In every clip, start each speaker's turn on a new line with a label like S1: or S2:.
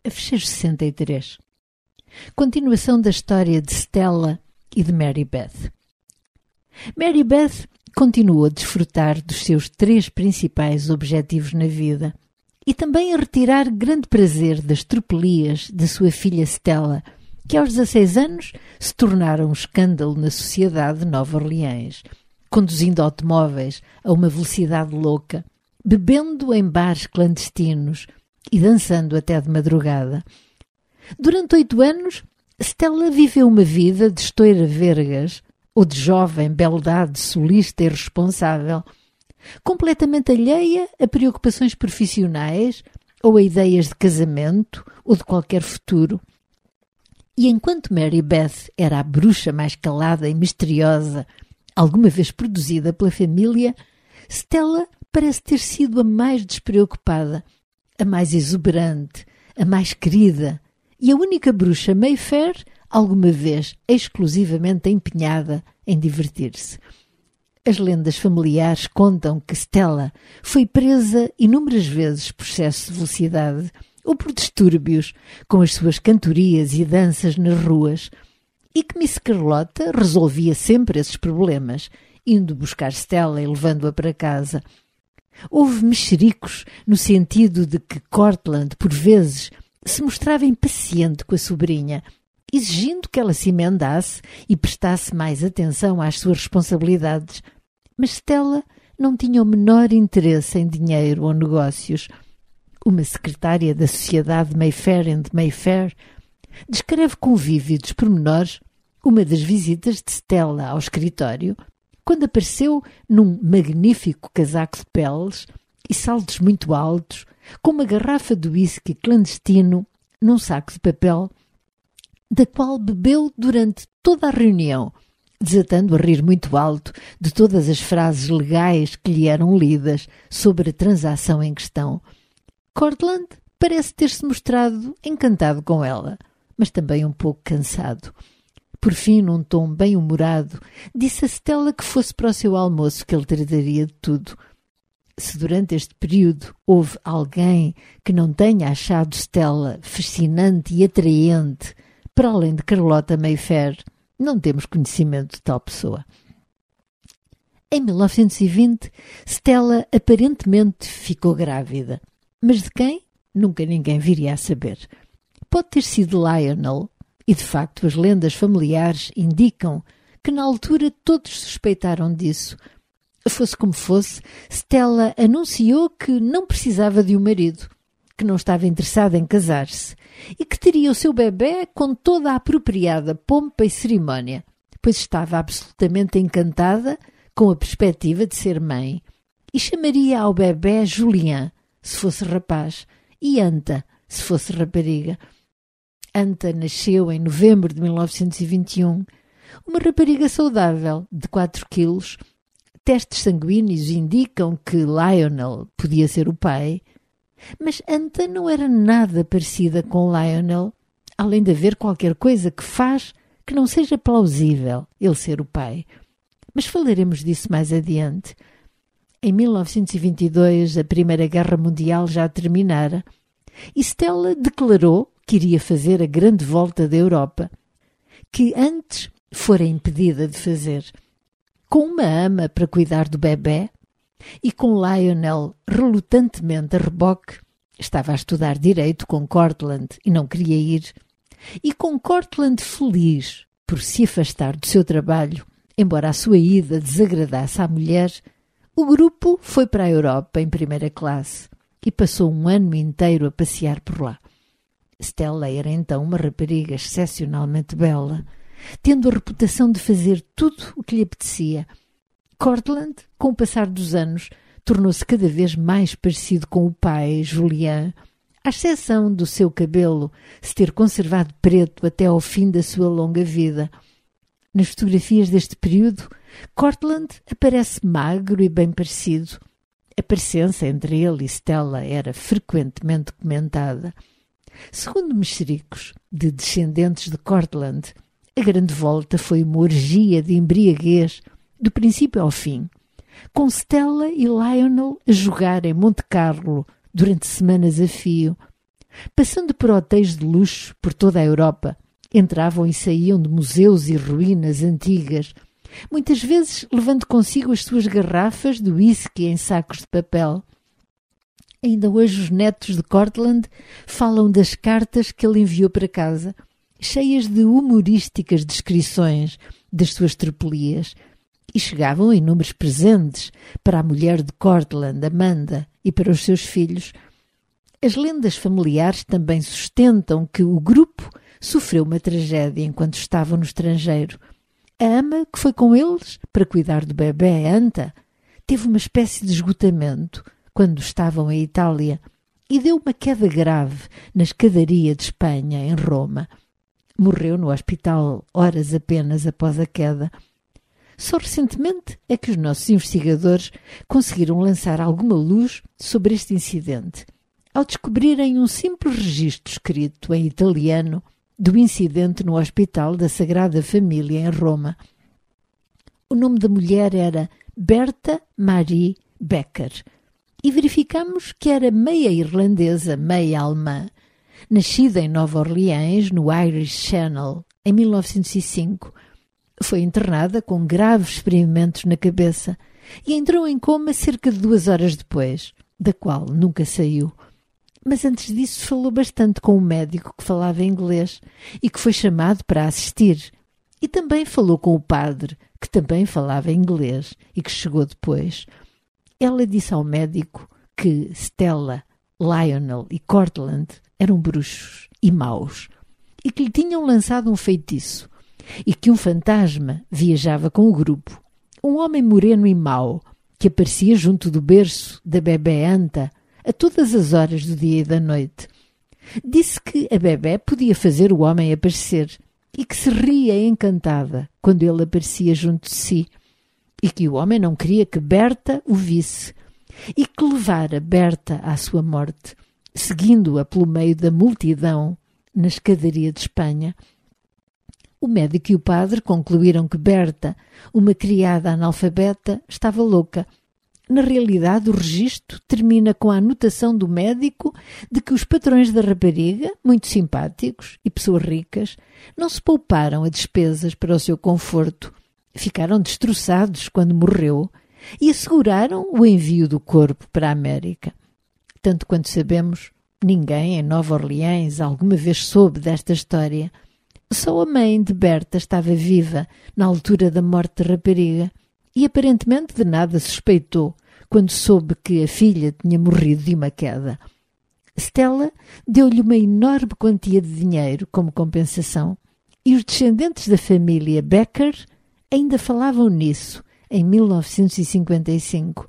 S1: a fecheiro 63. Continuação da história de Stella e de Mary Beth. Mary Beth continuou a desfrutar dos seus 3 principais objetivos na vida e também a retirar grande prazer das tropelias da sua filha Stella, que aos 16 anos se tornaram um escândalo na sociedade de Nova Orleans, conduzindo automóveis a uma velocidade louca, bebendo em bares clandestinos e dançando até de madrugada. Durante 8 anos, Stella viveu uma vida de estoura vergas ou de jovem beldade solista e responsável, completamente alheia a preocupações profissionais ou a ideias de casamento ou de qualquer futuro. E enquanto Mary Beth era a bruxa mais calada e misteriosa alguma vez produzida pela família, Stella parece ter sido a mais despreocupada, a mais exuberante, a mais querida e a única bruxa Mayfair alguma vez exclusivamente empenhada em divertir-se. As lendas familiares contam que Stella foi presa inúmeras vezes por excesso de velocidade ou por distúrbios com as suas cantorias e danças nas ruas, e que Miss Carlota resolvia sempre esses problemas, indo buscar Stella e levando-a para casa. Houve mexericos no sentido de que Cortland, por vezes, se mostrava impaciente com a sobrinha, exigindo que ela se emendasse e prestasse mais atenção às suas responsabilidades. Mas Stella não tinha o menor interesse em dinheiro ou negócios. Uma secretária da Sociedade Mayfair and Mayfair descreve com vívidos pormenores uma das visitas de Stella ao escritório, quando apareceu num magnífico casaco de peles e saltos muito altos, com uma garrafa de whisky clandestino num saco de papel, da qual bebeu durante toda a reunião, desatando a rir muito alto de todas as frases legais que lhe eram lidas sobre a transação em questão. Cortland parece ter-se mostrado encantado com ela, mas também um pouco cansado. Por fim, num tom bem-humorado, disse a Stella que fosse para o seu almoço, que ele trataria de tudo. Se durante este período houve alguém que não tenha achado Stella fascinante e atraente, para além de Carlota Mayfair, não temos conhecimento de tal pessoa. Em 1920, Stella aparentemente ficou grávida. Mas de quem? Nunca ninguém viria a saber. Pode ter sido Lionel, e de facto as lendas familiares indicam que na altura todos suspeitaram disso. Fosse como fosse, Stella anunciou que não precisava de um marido, que não estava interessada em casar-se e que teria o seu bebê com toda a apropriada pompa e cerimónia, pois estava absolutamente encantada com a perspectiva de ser mãe, e chamaria ao bebê Julien, se fosse rapaz, e Anta, se fosse rapariga. Anta nasceu em novembro de 1921, uma rapariga saudável, de 4 quilos. Testes sanguíneos indicam que Lionel podia ser o pai, mas Anta não era nada parecida com Lionel, além de haver qualquer coisa que faz que não seja plausível ele ser o pai. Mas falaremos disso mais adiante. Em 1922, a Primeira Guerra Mundial já terminara e Stella declarou que iria fazer a grande volta da Europa, que antes fora impedida de fazer. Com uma ama para cuidar do bebé e com Lionel relutantemente a reboque, estava a estudar direito com Cortland e não queria ir, e com Cortland feliz por se afastar do seu trabalho, embora a sua ida desagradasse à mulher, o grupo foi para a Europa em primeira classe e passou um ano inteiro a passear por lá. Stella era então uma rapariga excepcionalmente bela, tendo a reputação de fazer tudo o que lhe apetecia. Cortland, com o passar dos anos, tornou-se cada vez mais parecido com o pai, Julien, à exceção do seu cabelo se ter conservado preto até ao fim da sua longa vida. Nas fotografias deste período, Cortland aparece magro e bem parecido. A parecença entre ele e Stella era frequentemente comentada. Segundo mexericos de descendentes de Cortland, a grande volta foi uma orgia de embriaguez do princípio ao fim, com Stella e Lionel a jogar em Monte Carlo durante semanas a fio, Passando por hotéis de luxo por toda a Europa, entravam e saíam de museus e ruínas antigas, muitas vezes levando consigo as suas garrafas de whisky em sacos de papel. Ainda hoje os netos de Cortlandt falam das cartas que ele enviou para casa, cheias de humorísticas descrições das suas tropelias, e chegavam inúmeros presentes para a mulher de Cortlandt, Amanda, e para os seus filhos. As lendas familiares também sustentam que o grupo sofreu uma tragédia enquanto estavam no estrangeiro. A ama que foi com eles para cuidar do bebê, Anta, teve uma espécie de esgotamento quando estavam em Itália e deu uma queda grave na escadaria de Espanha, em Roma. Morreu no hospital horas apenas após a queda. Só recentemente é que os nossos investigadores conseguiram lançar alguma luz sobre este incidente, ao descobrirem um simples registro escrito em italiano do incidente no Hospital da Sagrada Família em Roma. O nome da mulher era Berta Marie Becker e verificamos que era meia irlandesa, meia alemã, nascida em Nova Orleans, no Irish Channel, em 1905. Foi internada com graves ferimentos na cabeça e entrou em coma cerca de 2 horas depois, da qual nunca saiu. Mas antes disso falou bastante com um médico que falava inglês e que foi chamado para assistir. E também falou com o padre, que também falava inglês e que chegou depois. Ela disse ao médico que Stella, Lionel e Cortlandt eram bruxos e maus e que lhe tinham lançado um feitiço e que um fantasma viajava com o grupo, um homem moreno e mau que aparecia junto do berço da bebé Anta a todas as horas do dia e da noite. Disse que a bebé podia fazer o homem aparecer e que se ria encantada quando ele aparecia junto de si e que o homem não queria que Berta o visse e que levara Berta à sua morte, seguindo-a pelo meio da multidão na escadaria de Espanha. O médico e o padre concluíram que Berta, uma criada analfabeta, estava louca. Na realidade, o registro termina com a anotação do médico de que os patrões da rapariga, muito simpáticos e pessoas ricas, não se pouparam a despesas para o seu conforto, ficaram destroçados quando morreu e asseguraram o envio do corpo para a América. Tanto quanto sabemos, ninguém em Nova Orleans alguma vez soube desta história. Só a mãe de Berta estava viva na altura da morte da rapariga e aparentemente de nada suspeitou quando soube que a filha tinha morrido de uma queda. Stella deu-lhe uma enorme quantia de dinheiro como compensação e os descendentes da família Becker ainda falavam nisso em 1955.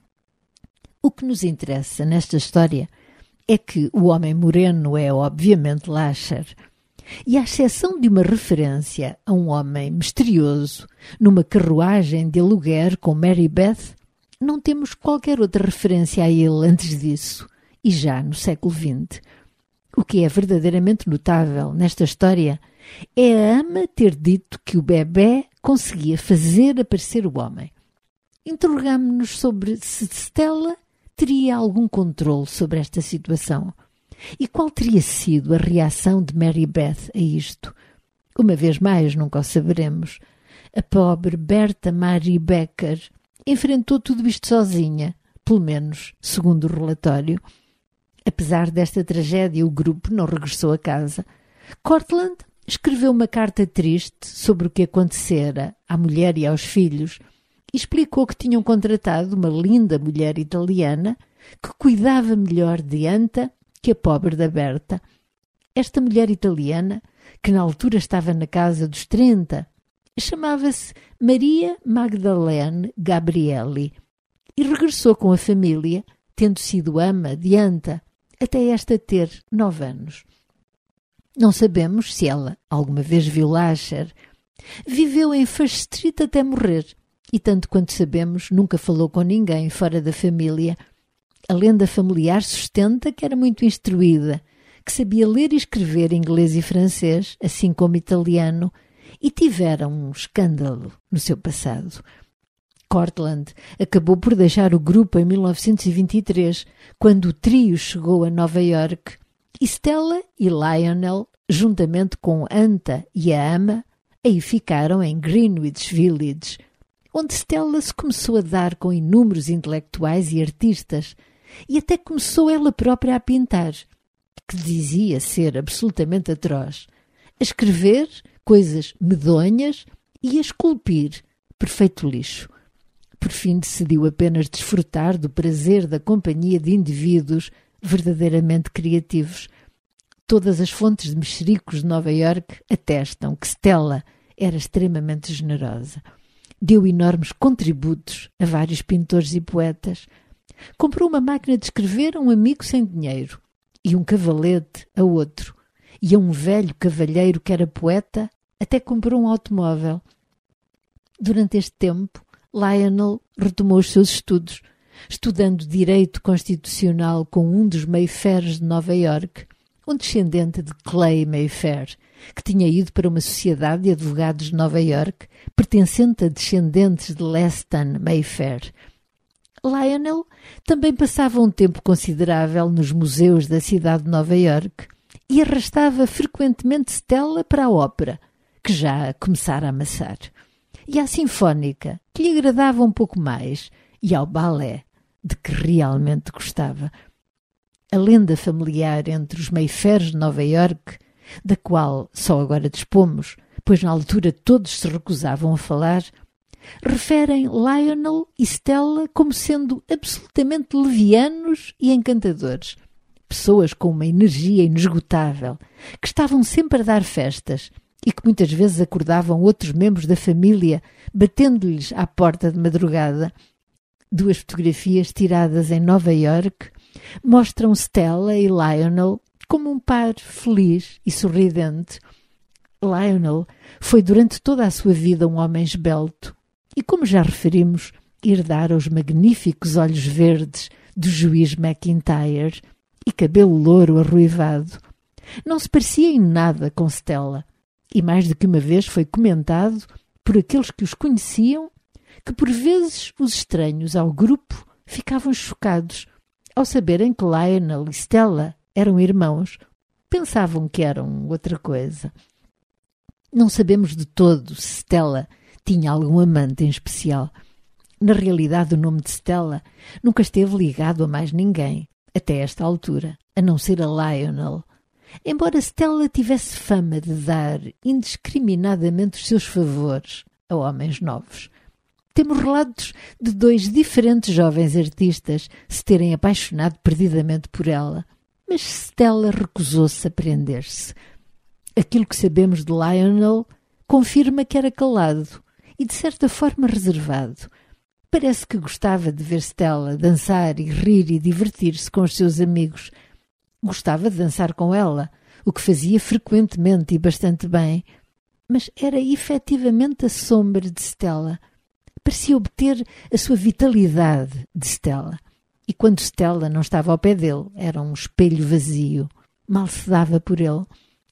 S1: O que nos interessa nesta história é que o homem moreno é obviamente Lasher, e à exceção de uma referência a um homem misterioso numa carruagem de aluguer com Mary Beth, não temos qualquer outra referência a ele antes disso, e já no século XX. O que é verdadeiramente notável nesta história é a ama ter dito que o bebé conseguia fazer aparecer o homem. Interrogámo-nos sobre se Stella teria algum controle sobre esta situação e qual teria sido a reação de Mary Beth a isto. Uma vez mais, nunca o saberemos. A pobre Berta Marie Becker enfrentou tudo isto sozinha, pelo menos segundo o relatório. Apesar desta tragédia, o grupo não regressou a casa. Cortlandt escreveu uma carta triste sobre o que acontecera à mulher e aos filhos e explicou que tinham contratado uma linda mulher italiana que cuidava melhor de Anta que a pobre da Berta. Esta mulher italiana, que na altura estava na casa dos 30, chamava-se Maria Magdalene Gabrielli e regressou com a família, tendo sido ama de Anta, até esta ter 9 anos. Não sabemos se ela alguma vez viu Lasher. Viveu em First Street até morrer e, tanto quanto sabemos, nunca falou com ninguém fora da família. A lenda familiar sustenta que era muito instruída, que sabia ler e escrever inglês e francês, assim como italiano, e tivera um escândalo no seu passado. Cortlandt acabou por deixar o grupo em 1923, quando o trio chegou a Nova Iorque, Stella e Lionel, juntamente com Anta e a ama, aí ficaram em Greenwich Village, onde Stella se começou a dar com inúmeros intelectuais e artistas, e até começou ela própria a pintar, que dizia ser absolutamente atroz, a escrever coisas medonhas e a esculpir perfeito lixo. Por fim decidiu apenas desfrutar do prazer da companhia de indivíduos verdadeiramente criativos. Todas as fontes de mexericos de Nova Iorque atestam que Stella era extremamente generosa. Deu enormes contributos a vários pintores e poetas. Comprou uma máquina de escrever a um amigo sem dinheiro e um cavalete a outro. E a um velho cavalheiro que era poeta até comprou um automóvel. Durante este tempo, Lionel retomou os seus estudos, estudando Direito Constitucional com um dos Mayfairs de Nova Iorque, um descendente de Clay Mayfair, que tinha ido para uma sociedade de advogados de Nova Iorque, pertencente a descendentes de Leston Mayfair. Lionel também passava um tempo considerável nos museus da cidade de Nova Iorque e arrastava frequentemente Stella para a ópera, que já começara a amassar, e à sinfónica, que lhe agradava um pouco mais, e ao balé, de que realmente gostava. A lenda familiar entre os Mayfairs de Nova Iorque, da qual só agora dispomos, pois na altura todos se recusavam a falar, referem Lionel e Stella como sendo absolutamente levianos e encantadores, pessoas com uma energia inesgotável, que estavam sempre a dar festas e que muitas vezes acordavam outros membros da família, batendo-lhes à porta de madrugada. Duas fotografias tiradas em Nova Iorque mostram Stella e Lionel como um par feliz e sorridente. Lionel foi durante toda a sua vida um homem esbelto e, como já referimos, herdara os magníficos olhos verdes do juiz McIntyre e cabelo louro arruivado. Não se parecia em nada com Stella, e mais de que uma vez foi comentado por aqueles que os conheciam que por vezes os estranhos ao grupo ficavam chocados ao saberem que Lionel e Stella eram irmãos. Pensavam que eram outra coisa. Não sabemos de todo se Stella tinha algum amante em especial. Na realidade, o nome de Stella nunca esteve ligado a mais ninguém, até esta altura, a não ser a Lionel. Embora Stella tivesse fama de dar indiscriminadamente os seus favores a homens novos. Temos relatos de dois diferentes jovens artistas se terem apaixonado perdidamente por ela, mas Stella recusou-se a prender-se. Aquilo que sabemos de Lionel confirma que era calado e de certa forma reservado. Parece que gostava de ver Stella dançar e rir e divertir-se com os seus amigos. Gostava de dançar com ela, o que fazia frequentemente e bastante bem, mas era efetivamente a sombra de Stella. Parecia obter a sua vitalidade de Stella. E quando Stella não estava ao pé dele, era um espelho vazio, mal se dava por ele.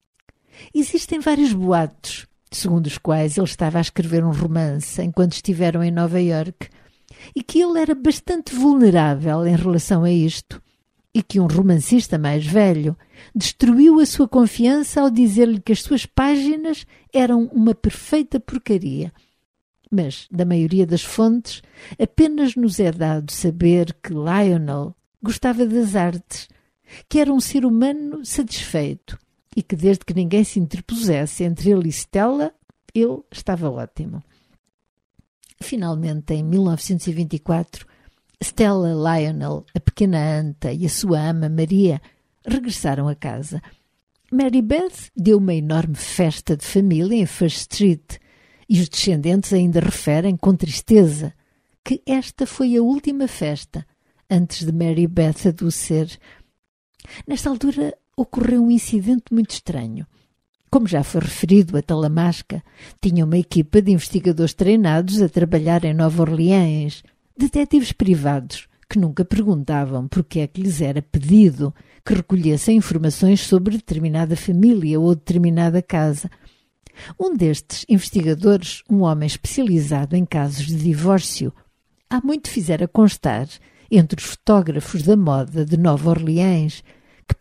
S1: Existem vários boatos, segundo os quais ele estava a escrever um romance enquanto estiveram em Nova Iorque, e que ele era bastante vulnerável em relação a isto, e que um romancista mais velho destruiu a sua confiança ao dizer-lhe que as suas páginas eram uma perfeita porcaria. Mas, da maioria das fontes, apenas nos é dado saber que Lionel gostava das artes, que era um ser humano satisfeito e que desde que ninguém se interpusesse entre ele e Stella, ele estava ótimo. Finalmente, em 1924, Stella, Lionel, a pequena Anta e a sua ama Maria regressaram a casa. Mary Beth deu uma enorme festa de família em First Street e os descendentes ainda referem com tristeza que esta foi a última festa antes de Mary Beth adoecer. Nesta altura ocorreu um incidente muito estranho. Como já foi referido, a Talamasca tinha uma equipa de investigadores treinados a trabalhar em Nova Orleans, detetives privados que nunca perguntavam porque é que lhes era pedido que recolhessem informações sobre determinada família ou determinada casa. Um destes investigadores, um homem especializado em casos de divórcio, há muito fizera constar entre os fotógrafos da moda de Nova Orleans que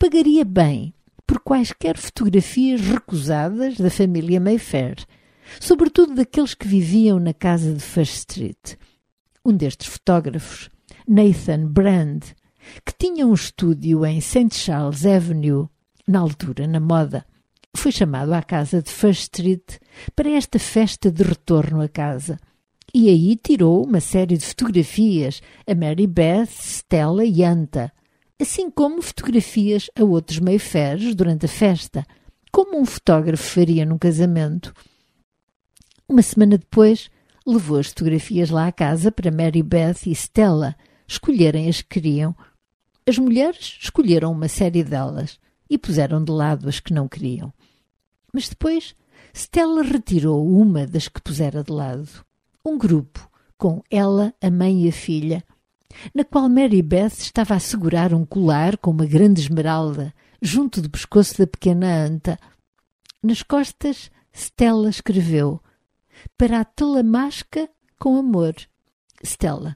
S1: pagaria bem por quaisquer fotografias recusadas da família Mayfair, sobretudo daqueles que viviam na casa de First Street. Um destes fotógrafos, Nathan Brand, que tinha um estúdio em St. Charles Avenue, na altura na moda, foi chamado à casa de First Street para esta festa de retorno a casa. E aí tirou uma série de fotografias a Mary Beth, Stella e Anta, assim como fotografias a outros Mayfairs durante a festa, como um fotógrafo faria num casamento. Uma semana depois, levou as fotografias lá à casa para Mary Beth e Stella escolherem as que queriam. As mulheres escolheram uma série delas e puseram de lado as que não queriam. Mas depois, Stella retirou uma das que pusera de lado. Um grupo, com ela, a mãe e a filha, na qual Mary Beth estava a segurar um colar com uma grande esmeralda junto do pescoço da pequena Anta. Nas costas, Stella escreveu: "Para a Talamasca com amor, Stella.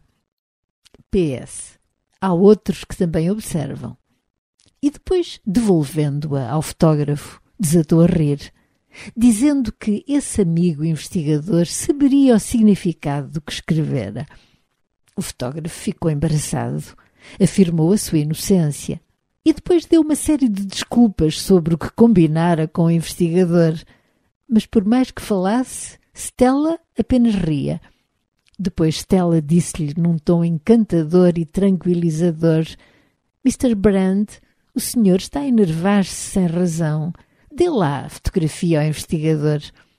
S1: PS. Há outros que também observam." E depois, devolvendo-a ao fotógrafo, desatou a rir, dizendo que esse amigo investigador saberia o significado do que escrevera. O fotógrafo ficou embaraçado, afirmou a sua inocência e depois deu uma série de desculpas sobre o que combinara com o investigador. Mas por mais que falasse, Stella apenas ria. Depois Stella disse-lhe num tom encantador e tranquilizador: "Mr. Brand, o senhor está a enervar-se sem razão. Dê lá a fotografia ao investigador."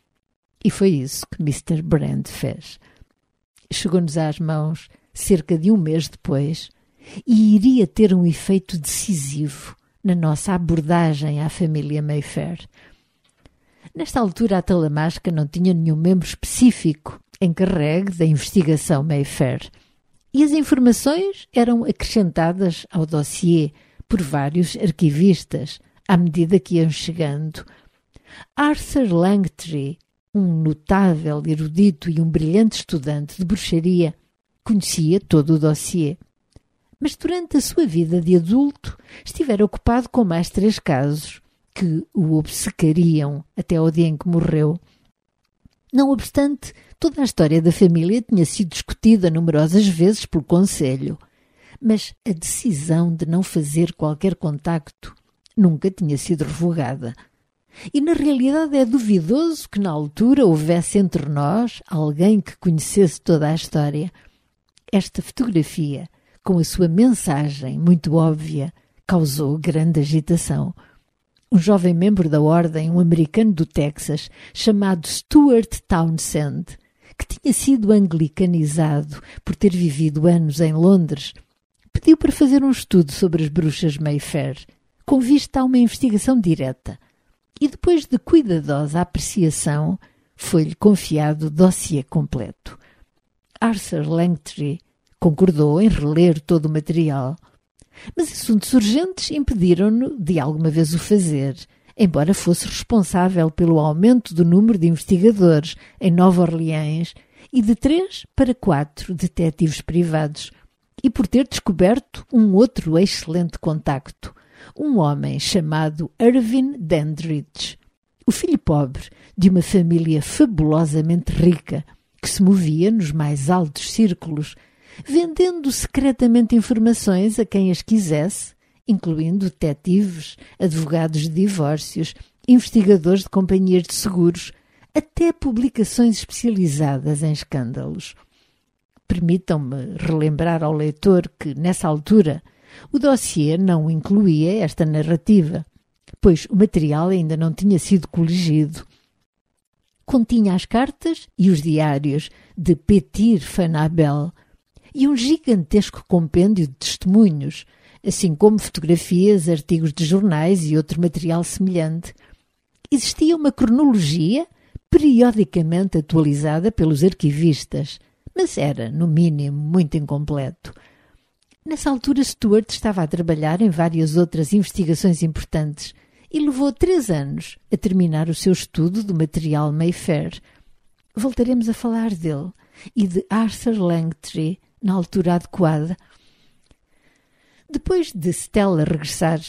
S1: E foi isso que Mr. Brand fez. Chegou-nos às mãos cerca de um mês depois e iria ter um efeito decisivo na nossa abordagem à família Mayfair. Nesta altura, a Talamasca não tinha nenhum membro específico encarregue da investigação Mayfair e as informações eram acrescentadas ao dossiê por vários arquivistas à medida que iam chegando. Arthur Langtry, um notável erudito e um brilhante estudante de bruxaria, conhecia todo o dossiê. Mas durante a sua vida de adulto estivera ocupado com mais 3 casos que o obcecariam até ao dia em que morreu. Não obstante, toda a história da família tinha sido discutida numerosas vezes pelo Conselho, mas a decisão de não fazer qualquer contacto nunca tinha sido revogada. E na realidade é duvidoso que na altura houvesse entre nós alguém que conhecesse toda a história. Esta fotografia, com a sua mensagem muito óbvia, causou grande agitação. Um jovem membro da ordem, um americano do Texas, chamado Stuart Townsend, que tinha sido anglicanizado por ter vivido anos em Londres, pediu para fazer um estudo sobre as bruxas Mayfair, com vista a uma investigação direta, e depois de cuidadosa apreciação, foi-lhe confiado o dossiê completo. Arthur Langtry concordou em reler todo o material, mas assuntos urgentes impediram-no de alguma vez o fazer, embora fosse responsável pelo aumento do número de investigadores em Nova Orleans e de 3 para 4 detetives privados, e por ter descoberto um outro excelente contacto, um homem chamado Irving Dandridge, o filho pobre de uma família fabulosamente rica que se movia nos mais altos círculos, vendendo secretamente informações a quem as quisesse, incluindo detetives, advogados de divórcios, investigadores de companhias de seguros, até publicações especializadas em escândalos. Permitam-me relembrar ao leitor que, nessa altura, o dossiê não incluía esta narrativa, pois o material ainda não tinha sido coligido. Continha as cartas e os diários de Petir Fanabel e um gigantesco compêndio de testemunhos, assim como fotografias, artigos de jornais e outro material semelhante. Existia uma cronologia periodicamente atualizada pelos arquivistas, mas era, no mínimo, muito incompleto. Nessa altura, Stuart estava a trabalhar em várias outras investigações importantes e levou 3 anos a terminar o seu estudo do material Mayfair. Voltaremos a falar dele e de Arthur Langtry na altura adequada. Depois de Stella regressar,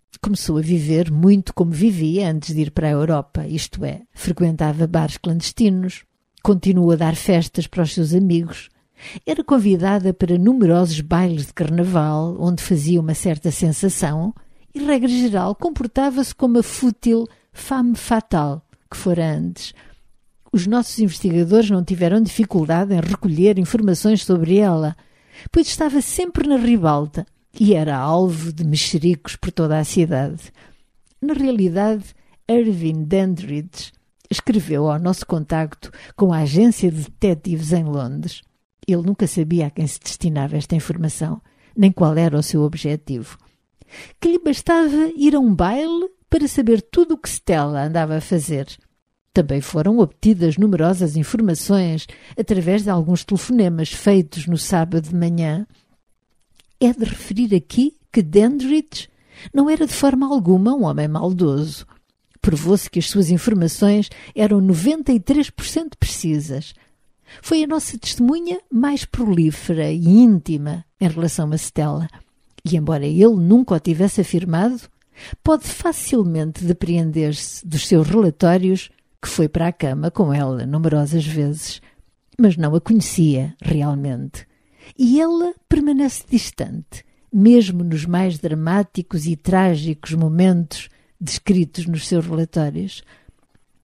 S1: Começou a viver muito como vivia antes de ir para a Europa, isto é, frequentava bares clandestinos, continuou a dar festas para os seus amigos, era convidada para numerosos bailes de carnaval, onde fazia uma certa sensação e, regra geral, comportava-se como a fútil femme fatale que fora antes. Os nossos investigadores não tiveram dificuldade em recolher informações sobre ela, pois estava sempre na ribalta e era alvo de mexericos por toda a cidade. Na realidade, Irving Dandridge escreveu ao nosso contacto com a agência de detetives em Londres. Ele nunca sabia a quem se destinava esta informação, nem qual era o seu objetivo. Que lhe bastava ir a um baile para saber tudo o que Stella andava a fazer. Também foram obtidas numerosas informações através de alguns telefonemas feitos no sábado de manhã. É de referir aqui que Dandridge não era de forma alguma um homem maldoso. Provou-se que as suas informações eram 93% precisas. Foi a nossa testemunha mais prolífera e íntima em relação a Stella. E embora ele nunca o tivesse afirmado, pode facilmente depreender-se dos seus relatórios que foi para a cama com ela numerosas vezes, mas não a conhecia realmente. E ela permanece distante, mesmo nos mais dramáticos e trágicos momentos descritos nos seus relatórios.